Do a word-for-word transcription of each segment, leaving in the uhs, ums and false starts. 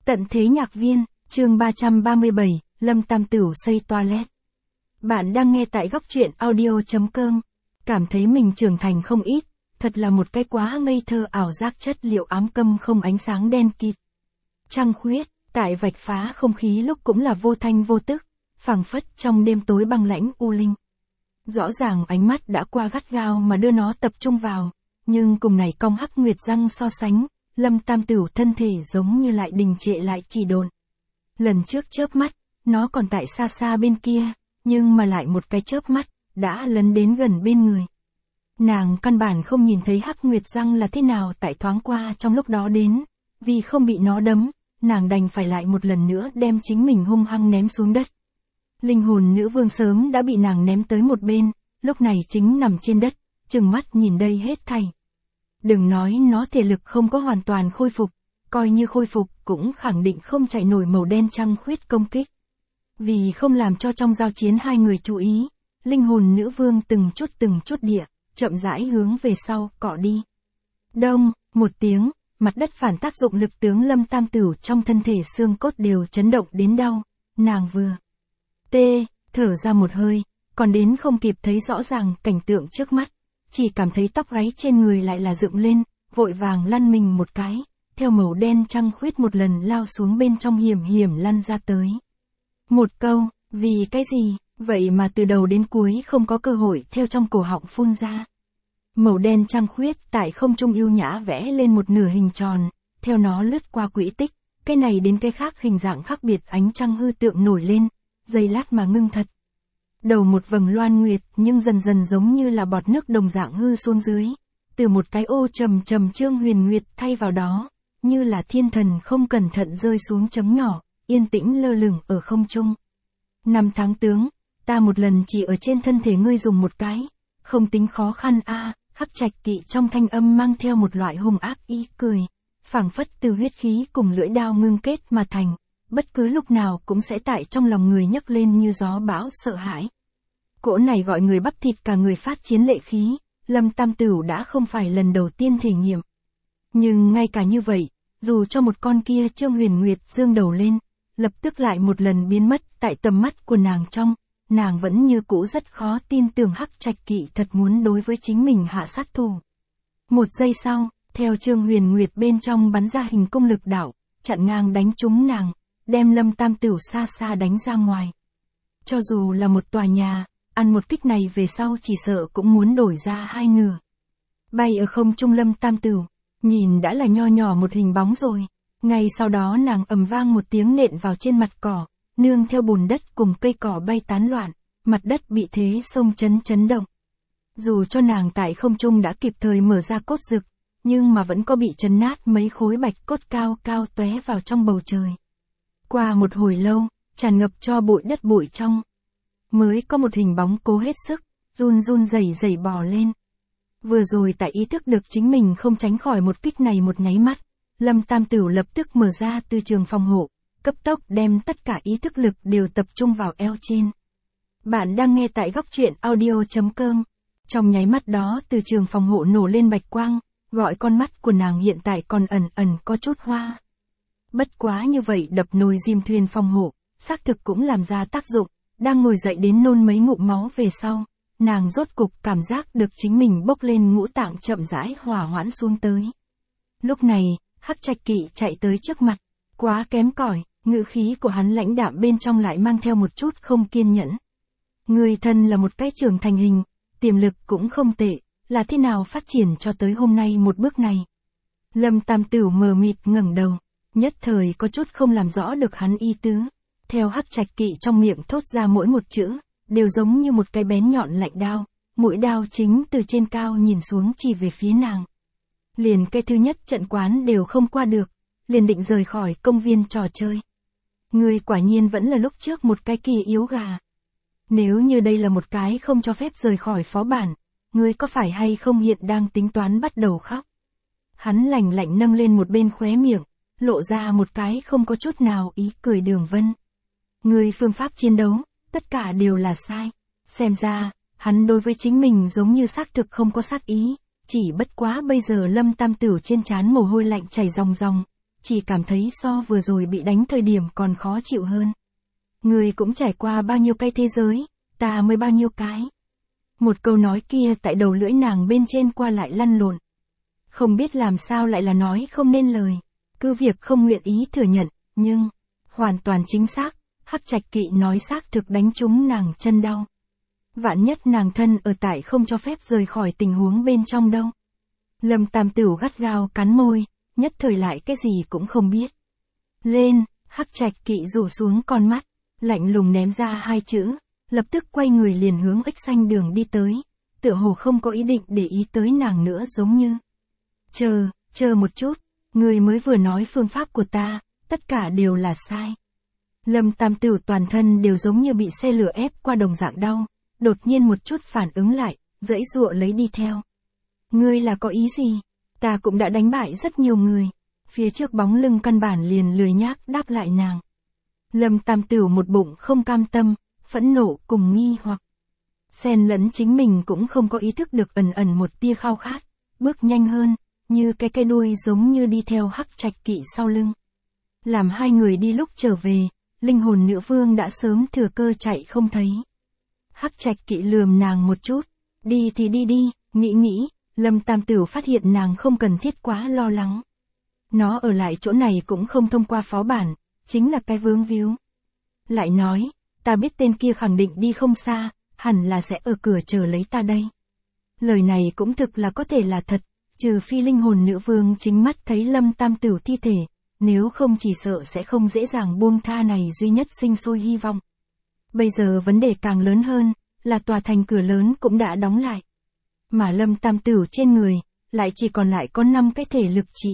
Tận thế nhạc viên, chương ba trăm ba mươi bảy, Lâm Tam Tửu xây toilet. Bạn đang nghe tại góc truyện audio chấm com. Cảm thấy mình trưởng thành không ít, thật là một cái quá ngây thơ ảo giác chất liệu ám câm không ánh sáng đen kịt. Trăng khuyết, tại vạch phá không khí lúc cũng là vô thanh vô tức, phảng phất trong đêm tối băng lãnh u linh. Rõ ràng ánh mắt đã qua gắt gao mà đưa nó tập trung vào, nhưng cùng này cong hắc nguyệt răng so sánh, Lâm Tam Tửu thân thể giống như lại đình trệ lại chỉ độn. Lần trước chớp mắt, nó còn tại xa xa bên kia, nhưng mà lại một cái chớp mắt, đã lấn đến gần bên người. Nàng căn bản không nhìn thấy hắc nguyệt răng là thế nào tại thoáng qua trong lúc đó đến, vì không bị nó đấm, nàng đành phải lại một lần nữa đem chính mình hung hăng ném xuống đất. Linh hồn nữ vương sớm đã bị nàng ném tới một bên, lúc này chính nằm trên đất, trừng mắt nhìn đây hết thảy. Đừng nói nó thể lực không có hoàn toàn khôi phục, coi như khôi phục cũng khẳng định không chạy nổi màu đen trăng khuyết công kích. Vì không làm cho trong giao chiến hai người chú ý, linh hồn nữ vương từng chút từng chút địa, chậm rãi hướng về sau, cọ đi. Đông, một tiếng, mặt đất phản tác dụng lực tướng Lâm Tam Tửu trong thân thể xương cốt đều chấn động đến đau, nàng vừa tê, thở ra một hơi, còn đến không kịp thấy rõ ràng cảnh tượng trước mắt, chỉ cảm thấy tóc gáy trên người lại là dựng lên, vội vàng lăn mình một cái, theo màu đen trăng khuyết một lần lao xuống bên trong hiểm hiểm lăn ra tới. Một câu, vì cái gì, vậy mà từ đầu đến cuối không có cơ hội theo trong cổ họng phun ra. Màu đen trăng khuyết tại không trung yêu nhã vẽ lên một nửa hình tròn, theo nó lướt qua quỹ tích, cái này đến cái khác hình dạng khác biệt ánh trăng hư tượng nổi lên, giây lát mà ngưng thật. Đầu một vầng loan nguyệt nhưng dần dần giống như là bọt nước đồng dạng hư xuống dưới, từ một cái ô trầm trầm trương huyền nguyệt thay vào đó, như là thiên thần không cẩn thận rơi xuống chấm nhỏ, yên tĩnh lơ lửng ở không trung. Năm tháng tướng, ta một lần chỉ ở trên thân thể ngươi dùng một cái, không tính khó khăn a. À, Hắc Trạch Kỵ trong thanh âm mang theo một loại hung ác ý cười, phảng phất từ huyết khí cùng lưỡi đao ngưng kết mà thành, bất cứ lúc nào cũng sẽ tại trong lòng người nhấc lên như gió bão sợ hãi. Cỗ này gọi người bắp thịt cả người phát chiến lệ khí, Lâm Tam Tửu đã không phải lần đầu tiên thể nghiệm. Nhưng ngay cả như vậy, dù cho một con kia Trương Huyền Nguyệt dương đầu lên, lập tức lại một lần biến mất tại tầm mắt của nàng trong, nàng vẫn như cũ rất khó tin tưởng Hắc Trạch Kỵ thật muốn đối với chính mình hạ sát thủ. Một giây sau, theo Trương Huyền Nguyệt bên trong bắn ra hình công lực đạo, chặn ngang đánh trúng nàng, đem Lâm Tam Tửu xa xa đánh ra ngoài. Cho dù là một tòa nhà, ăn một kích này về sau chỉ sợ cũng muốn đổi ra hai nửa. Bay ở không trung Lâm Tam Tửu, nhìn đã là nho nhỏ một hình bóng rồi. Ngay sau đó nàng ầm vang một tiếng nện vào trên mặt cỏ, nương theo bùn đất cùng cây cỏ bay tán loạn, mặt đất bị thế sông chấn chấn động. Dù cho nàng tại không trung đã kịp thời mở ra cốt rực, nhưng mà vẫn có bị chấn nát mấy khối bạch cốt cao cao tóe vào trong bầu trời. Qua một hồi lâu, tràn ngập cho bụi đất bụi trong, mới có một hình bóng cố hết sức, run run rẩy rẩy bò lên. Vừa rồi tại ý thức được chính mình không tránh khỏi một kích này một nháy mắt, Lâm Tam Tửu lập tức mở ra từ trường phòng hộ, cấp tốc đem tất cả ý thức lực đều tập trung vào eo trên. Bạn đang nghe tại góc truyện audio chấm com. Trong nháy mắt đó từ trường phòng hộ nổ lên bạch quang, gọi con mắt của nàng hiện tại còn ẩn ẩn có chút hoa. Bất quá như vậy đập nồi diêm thuyền phòng hộ, xác thực cũng làm ra tác dụng, đang ngồi dậy đến nôn mấy ngụm máu về sau, nàng rốt cục cảm giác được chính mình bốc lên ngũ tạng chậm rãi hỏa hoãn xuống tới. Lúc này, Hắc Trạch Kỵ chạy tới trước mặt, quá kém cỏi, ngữ khí của hắn lãnh đạm bên trong lại mang theo một chút không kiên nhẫn. Người thân là một cái trưởng thành hình, tiềm lực cũng không tệ, là thế nào phát triển cho tới hôm nay một bước này. Lâm Tam Tửu mờ mịt ngẩng đầu, nhất thời có chút không làm rõ được hắn ý tứ. Theo Hắc Trạch Kỵ trong miệng thốt ra mỗi một chữ, đều giống như một cái bén nhọn lạnh đao, mũi đao chính từ trên cao nhìn xuống chỉ về phía nàng. Liền cái thứ nhất trận quán đều không qua được, liền định rời khỏi công viên trò chơi. Ngươi quả nhiên vẫn là lúc trước một cái kỳ yếu gà. Nếu như đây là một cái không cho phép rời khỏi phó bản, ngươi có phải hay không hiện đang tính toán bắt đầu khóc? Hắn lạnh lạnh nâng lên một bên khóe miệng, lộ ra một cái không có chút nào ý cười đường vân. Ngươi phương pháp chiến đấu, tất cả đều là sai. Xem ra, hắn đối với chính mình giống như xác thực không có sát ý, chỉ bất quá bây giờ Lâm Tam Tửu trên trán mồ hôi lạnh chảy ròng ròng, chỉ cảm thấy so vừa rồi bị đánh thời điểm còn khó chịu hơn. Ngươi cũng trải qua bao nhiêu cái thế giới, ta mới bao nhiêu cái. Một câu nói kia tại đầu lưỡi nàng bên trên qua lại lăn lộn. Không biết làm sao lại là nói không nên lời. Cứ việc không nguyện ý thừa nhận, nhưng, hoàn toàn chính xác, Hắc Trạch Kỵ nói xác thực đánh trúng nàng chân đau. Vạn nhất nàng thân ở tại không cho phép rời khỏi tình huống bên trong đâu. Lâm Tam Tửu gắt gao cắn môi, nhất thời lại cái gì cũng không biết. Lên, Hắc Trạch Kỵ rủ xuống con mắt, lạnh lùng ném ra hai chữ, lập tức quay người liền hướng ếch xanh đường đi tới, tựa hồ không có ý định để ý tới nàng nữa giống như. Chờ, chờ một chút, người mới vừa nói phương pháp của ta, tất cả đều là sai. Lâm Tam Tửu toàn thân đều giống như bị xe lửa ép qua đồng dạng đau, đột nhiên một chút phản ứng lại, dãy dụa lấy đi theo. Ngươi là có ý gì? Ta cũng đã đánh bại rất nhiều người. Phía trước bóng lưng căn bản liền lười nhác đáp lại nàng. Lâm Tam Tửu một bụng không cam tâm, phẫn nộ cùng nghi hoặc. Xen lẫn chính mình cũng không có ý thức được ẩn ẩn một tia khao khát, bước nhanh hơn, như cái cây đuôi giống như đi theo Hắc Trạch Kỵ sau lưng. Làm hai người đi lúc trở về, linh hồn nữ vương đã sớm thừa cơ chạy không thấy. Hắc Trạch Kỵ lườm nàng một chút, đi thì đi đi, nghĩ nghĩ, Lâm Tam Tửu phát hiện nàng không cần thiết quá lo lắng. Nó ở lại chỗ này cũng không thông qua phó bản, chính là cái vướng víu. Lại nói, ta biết tên kia khẳng định đi không xa, hẳn là sẽ ở cửa chờ lấy ta đây. Lời này cũng thực là có thể là thật, trừ phi linh hồn nữ vương chính mắt thấy Lâm Tam Tửu thi thể, nếu không chỉ sợ sẽ không dễ dàng buông tha này duy nhất sinh sôi hy vọng. Bây giờ vấn đề càng lớn hơn, là tòa thành cửa lớn cũng đã đóng lại. Mà Lâm Tam Tửu trên người, lại chỉ còn lại có năm cái thể lực trị.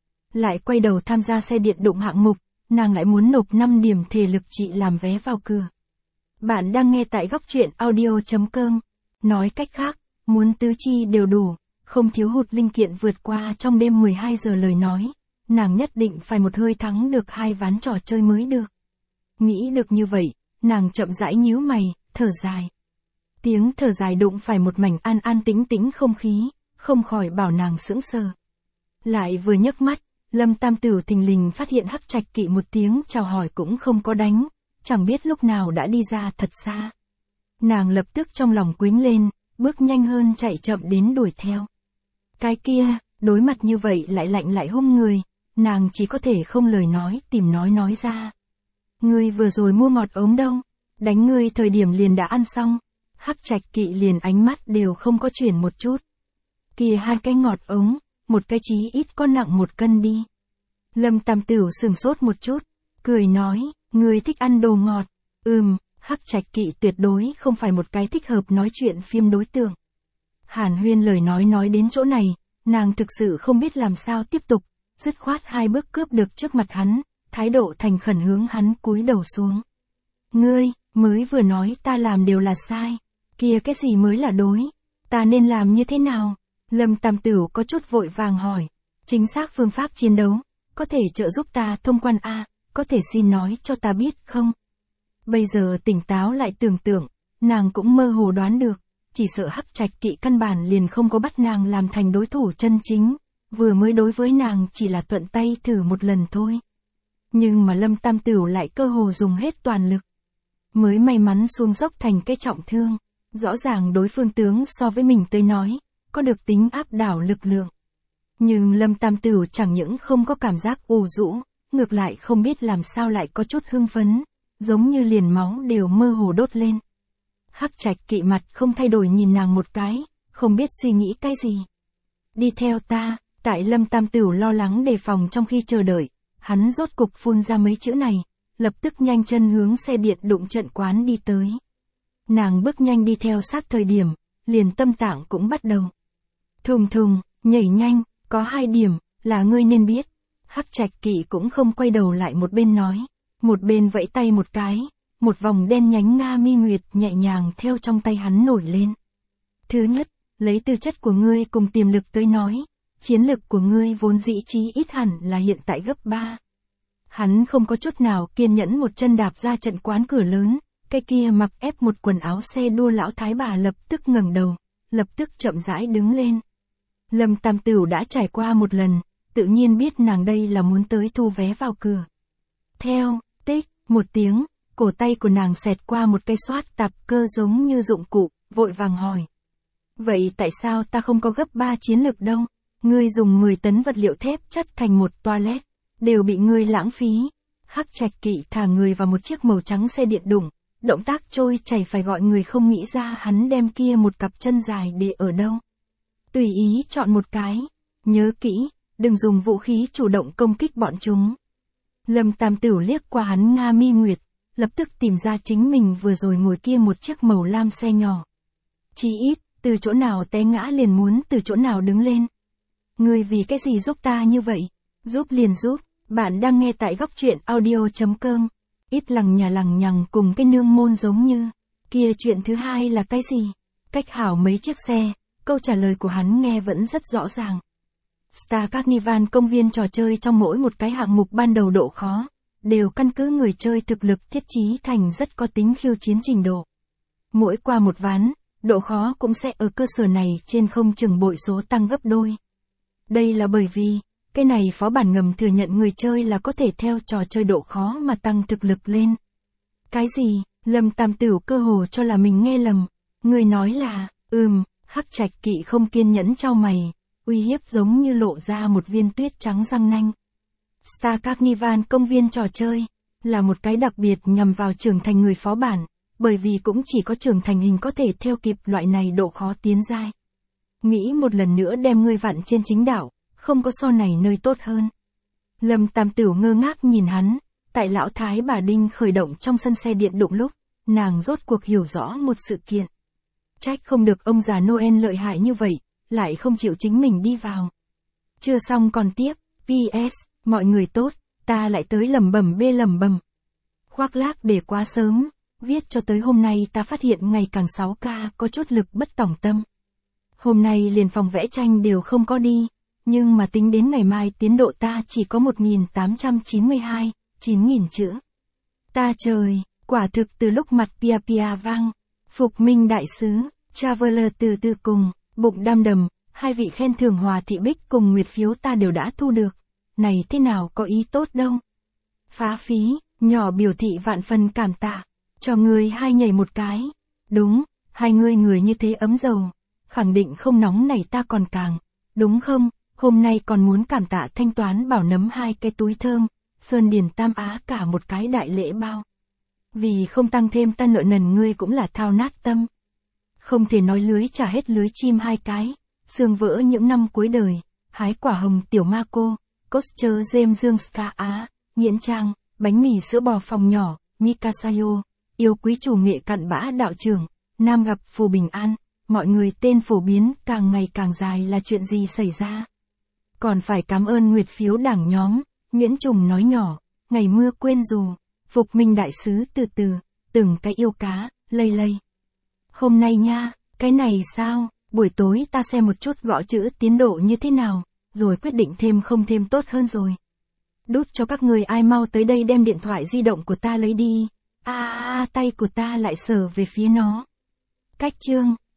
Lại quay đầu tham gia xe điện đụng hạng mục, nàng lại muốn nộp năm điểm thể lực trị làm vé vào cửa. Bạn đang nghe tại góc truyện audio chấm com. Nói cách khác, muốn tứ chi đều đủ, không thiếu hụt linh kiện vượt qua trong đêm mười hai giờ lời nói, nàng nhất định phải một hơi thắng được hai ván trò chơi mới được. Nghĩ được như vậy, nàng chậm rãi nhíu mày, thở dài. Tiếng thở dài đụng phải một mảnh an an tĩnh tĩnh không khí, không khỏi bảo nàng sững sờ. Lại vừa nhấc mắt, Lâm Tam Tửu thình lình phát hiện Hắc Trạch Kỵ một tiếng chào hỏi cũng không có đánh, chẳng biết lúc nào đã đi ra thật xa. Nàng lập tức trong lòng quĩnh lên, bước nhanh hơn chạy chậm đến đuổi theo. Cái kia, đối mặt như vậy lại lạnh lại hung người, nàng chỉ có thể không lời nói tìm nói nói ra. Ngươi vừa rồi mua ngọt ống đâu, đánh ngươi thời điểm liền đã ăn xong. Hắc Trạch Kỵ liền ánh mắt đều không có chuyển một chút. Kia hai cái ngọt ống, một cái chí ít có nặng một cân đi. Lâm Tam Tửu sừng sốt một chút, cười nói, ngươi thích ăn đồ ngọt. Ừm, Hắc Trạch Kỵ tuyệt đối không phải một cái thích hợp nói chuyện phim đối tượng. Hàn Huyên lời nói nói đến chỗ này, nàng thực sự không biết làm sao tiếp tục, dứt khoát hai bước cướp được trước mặt hắn, thái độ thành khẩn hướng hắn cúi đầu xuống. Ngươi, mới vừa nói ta làm đều là sai. Kia cái gì mới là đối? Ta nên làm như thế nào? Lâm Tam Tửu có chút vội vàng hỏi. Chính xác phương pháp chiến đấu, có thể trợ giúp ta thông quan A, có thể xin nói cho ta biết không? Bây giờ tỉnh táo lại tưởng tượng, nàng cũng mơ hồ đoán được, chỉ sợ Hắc Trạch Kỵ căn bản liền không có bắt nàng làm thành đối thủ chân chính, vừa mới đối với nàng chỉ là thuận tay thử một lần thôi. Nhưng mà Lâm Tam Tửu lại cơ hồ dùng hết toàn lực. Mới may mắn xuống dốc thành cái trọng thương. Rõ ràng đối phương tướng so với mình tới nói, có được tính áp đảo lực lượng. Nhưng Lâm Tam Tửu chẳng những không có cảm giác ù rũ, ngược lại không biết làm sao lại có chút hưng phấn, giống như liền máu đều mơ hồ đốt lên. Hắc Trạch Kỵ mặt không thay đổi nhìn nàng một cái, không biết suy nghĩ cái gì. Đi theo ta, tại Lâm Tam Tửu lo lắng đề phòng trong khi chờ đợi, hắn rốt cục phun ra mấy chữ này, lập tức nhanh chân hướng xe điện đụng trận quán đi tới. Nàng bước nhanh đi theo sát thời điểm, liền tâm tạng cũng bắt đầu. Thùng thùng, nhảy nhanh, có hai điểm, là ngươi nên biết. Hắc Trạch Kỵ cũng không quay đầu lại một bên nói, một bên vẫy tay một cái, một vòng đen nhánh nga mi nguyệt nhẹ nhàng theo trong tay hắn nổi lên. Thứ nhất, lấy tư chất của ngươi cùng tiềm lực tới nói, chiến lực của ngươi vốn dĩ chí ít hẳn là hiện tại gấp ba. Hắn không có chút nào kiên nhẫn một chân đạp ra trận quán cửa lớn. Cái kia mặc ép một quần áo xe đua lão thái bà lập tức ngẩng đầu, lập tức chậm rãi đứng lên. Lâm Tam Tửu đã trải qua một lần, tự nhiên biết nàng đây là muốn tới thu vé vào cửa. Theo, tích, một tiếng, cổ tay của nàng xẹt qua một cây xoát tạp cơ giống như dụng cụ, vội vàng hỏi. Vậy tại sao ta không có gấp ba chiến lực đâu? Ngươi dùng mười tấn vật liệu thép chất thành một toilet, đều bị ngươi lãng phí. Hắc Trạch Kỵ thả người vào một chiếc màu trắng xe điện đủng, động tác trôi chảy phải gọi người không nghĩ ra hắn đem kia một cặp chân dài để ở đâu. Tùy ý chọn một cái, nhớ kỹ, đừng dùng vũ khí chủ động công kích bọn chúng. Lâm Tam Tửu liếc qua hắn Nga Mi Nguyệt, lập tức tìm ra chính mình vừa rồi ngồi kia một chiếc màu lam xe nhỏ. Chỉ ít, từ chỗ nào té ngã liền muốn từ chỗ nào đứng lên. Ngươi vì cái gì giúp ta như vậy? Giúp liền giúp, bạn đang nghe tại góc truyện audio.com. Ít lằng nhà lằng nhằng cùng cái nương môn giống như. Kia chuyện thứ hai là cái gì? Cách hảo mấy chiếc xe, câu trả lời của hắn nghe vẫn rất rõ ràng. Star Carnival công viên trò chơi trong mỗi một cái hạng mục ban đầu độ khó, đều căn cứ người chơi thực lực thiết trí thành rất có tính khiêu chiến trình độ. Mỗi qua một ván, độ khó cũng sẽ ở cơ sở này trên không chừng bội số tăng gấp đôi. Đây là bởi vì, cái này phó bản ngầm thừa nhận người chơi là có thể theo trò chơi độ khó mà tăng thực lực lên. Cái gì? Lâm Tam Tửu cơ hồ cho là mình nghe lầm. Người nói là, ừm, Hắc Trạch Kỵ không kiên nhẫn chau mày, uy hiếp giống như lộ ra một viên tuyết trắng răng nanh. Star Carnival công viên trò chơi, là một cái đặc biệt nhằm vào trưởng thành người phó bản, bởi vì cũng chỉ có trưởng thành hình có thể theo kịp loại này độ khó tiến giai. Nghĩ một lần nữa đem ngươi vặn trên chính đạo, không có so này nơi tốt hơn. Lâm Tam Tửu ngơ ngác nhìn hắn, tại lão thái bà Đinh khởi động trong sân xe điện đụng lúc, nàng rốt cuộc hiểu rõ một sự kiện. Trách không được ông già Noel lợi hại như vậy, lại không chịu chính mình đi vào. Chưa xong còn tiếp, pê ét, mọi người tốt, ta lại tới lẩm bẩm bê lẩm bẩm. Khoác lác để quá sớm, viết cho tới hôm nay ta phát hiện ngày càng sáu k có chút lực bất tòng tâm. Hôm nay liền phòng vẽ tranh đều không có đi, nhưng mà tính đến ngày mai tiến độ ta chỉ có một nghìn tám trăm chín mươi hai, chín nghìn chữ. Ta trời, quả thực từ lúc mặt pia pia vang, Phục Minh Đại Sứ, Traveler từ từ cùng, bụng đam đầm, hai vị khen thưởng Hòa Thị Bích cùng nguyệt phiếu ta đều đã thu được. Này thế nào có ý tốt đâu. Phá phí, nhỏ biểu thị vạn phần cảm tạ, cho người hai nhảy một cái. Đúng, hai người người như thế ấm dầu, khẳng định không nóng này ta còn càng, đúng không? Hôm nay còn muốn cảm tạ thanh toán bảo nấm hai cái túi thơm, Sơn Điền Tam Á cả một cái đại lễ bao. Vì không tăng thêm ta nợ nần ngươi cũng là thao nát tâm. Không thể nói lưới trả hết lưới chim hai cái, xương vỡ những năm cuối đời, hái quả hồng tiểu ma cô, Coaster James Dương Ska Á, Nghiễn Trang, bánh mì sữa bò phòng nhỏ, Mikasayo, yêu quý chủ nghệ cặn bã đạo trưởng, Nam gặp Phù Bình An, mọi người tên phổ biến càng ngày càng dài là chuyện gì xảy ra. Còn phải cảm ơn nguyệt phiếu đảng nhóm, Nguyễn Trùng nói nhỏ, ngày mưa quên dù, Phục Minh Đại Sứ từ từ, từng cái yêu cá, lây lây. Hôm nay nha, cái này sao, buổi tối ta xem một chút gõ chữ tiến độ như thế nào, rồi quyết định thêm không thêm tốt hơn rồi. Đút cho các người ai mau tới đây đem điện thoại di động của ta lấy đi, a à, tay của ta lại sờ về phía nó. Cách chương.